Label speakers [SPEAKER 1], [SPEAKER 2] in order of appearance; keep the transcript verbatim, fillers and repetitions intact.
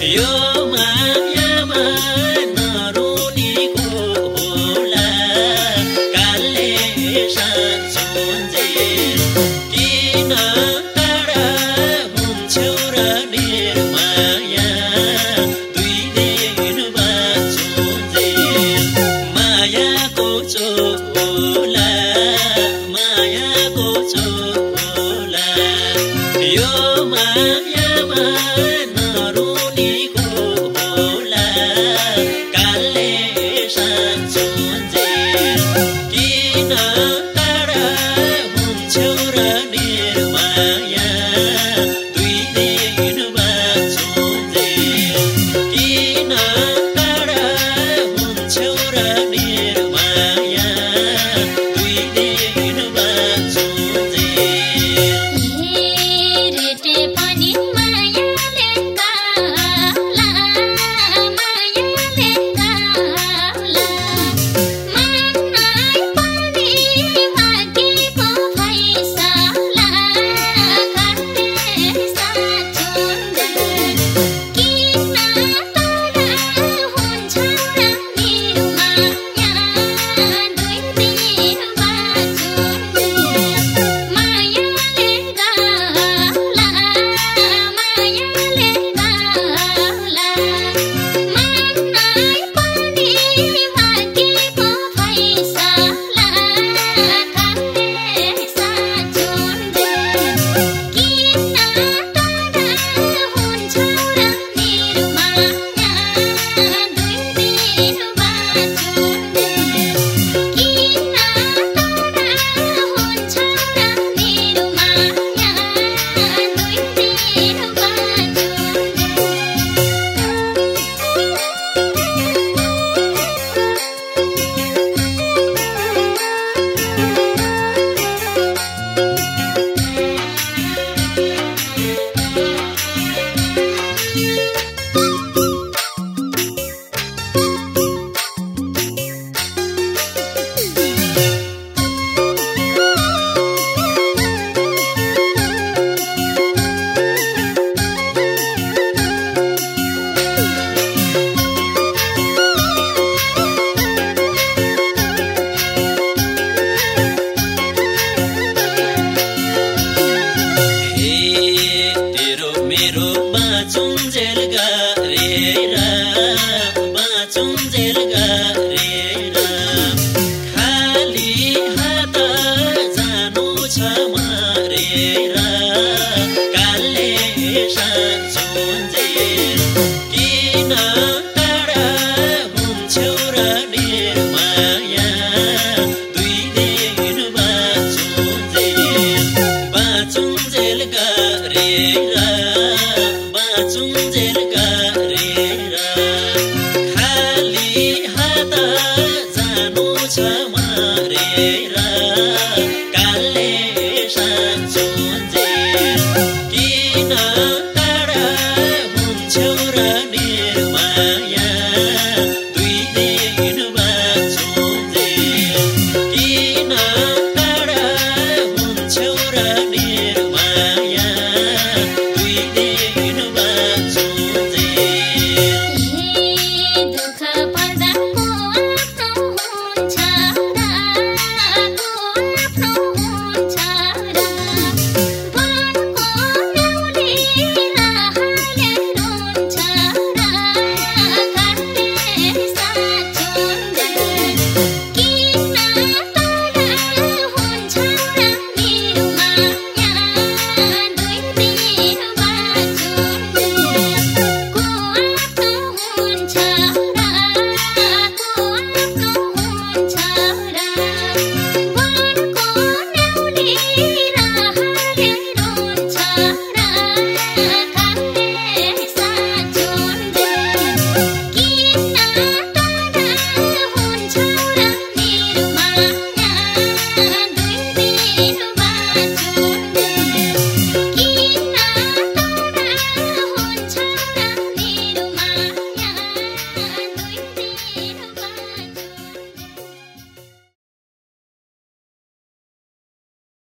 [SPEAKER 1] यो मायामा नरुनीको होला कालले साँचुन्जेल किन टाढा हुन्छौ र मेरो माया दुई दिन बाँचुन्जेल मायाको चोला मायाको चोला यो मायामा नरुनीको होला कालले साँचुन्जेल किन टाढा हुन्छौ र मेरो माया दुई दिन बाँचुन्जेल किन टाढा हुन्छौ र मेरो माया दुई दिन बाँचुन्जेल
[SPEAKER 2] हेरेटे पनि मायाले काला मायाले काला मनै पनि भाग्यको फैसला काटे साँचुन्जेल किन टाढा हुन्छौ र मेरो माया दुई दिन बाँचुन्जेल मायाले गाला मायाले गाला मनै पनि भाग्यको फैसला काटे साँचुन्जेल किन टाढा हुन्छौ र मेरो माया दुई दिन बाँचुन्जेल किन टाढा हुन्छौ र मेरो माया दुई दिन
[SPEAKER 1] हे तेरो मेरो बाँचुन्जेल गरेर बाँचुन्जेल गरेर खाली हात जानु छ मरेर कालले साँचुन्जेल किन टाढा हुन्छौ र मेरो माया दुई दिन बाँचुन्जेल बाँचुन्जेल गरेर बाँचुन्जेल गरेर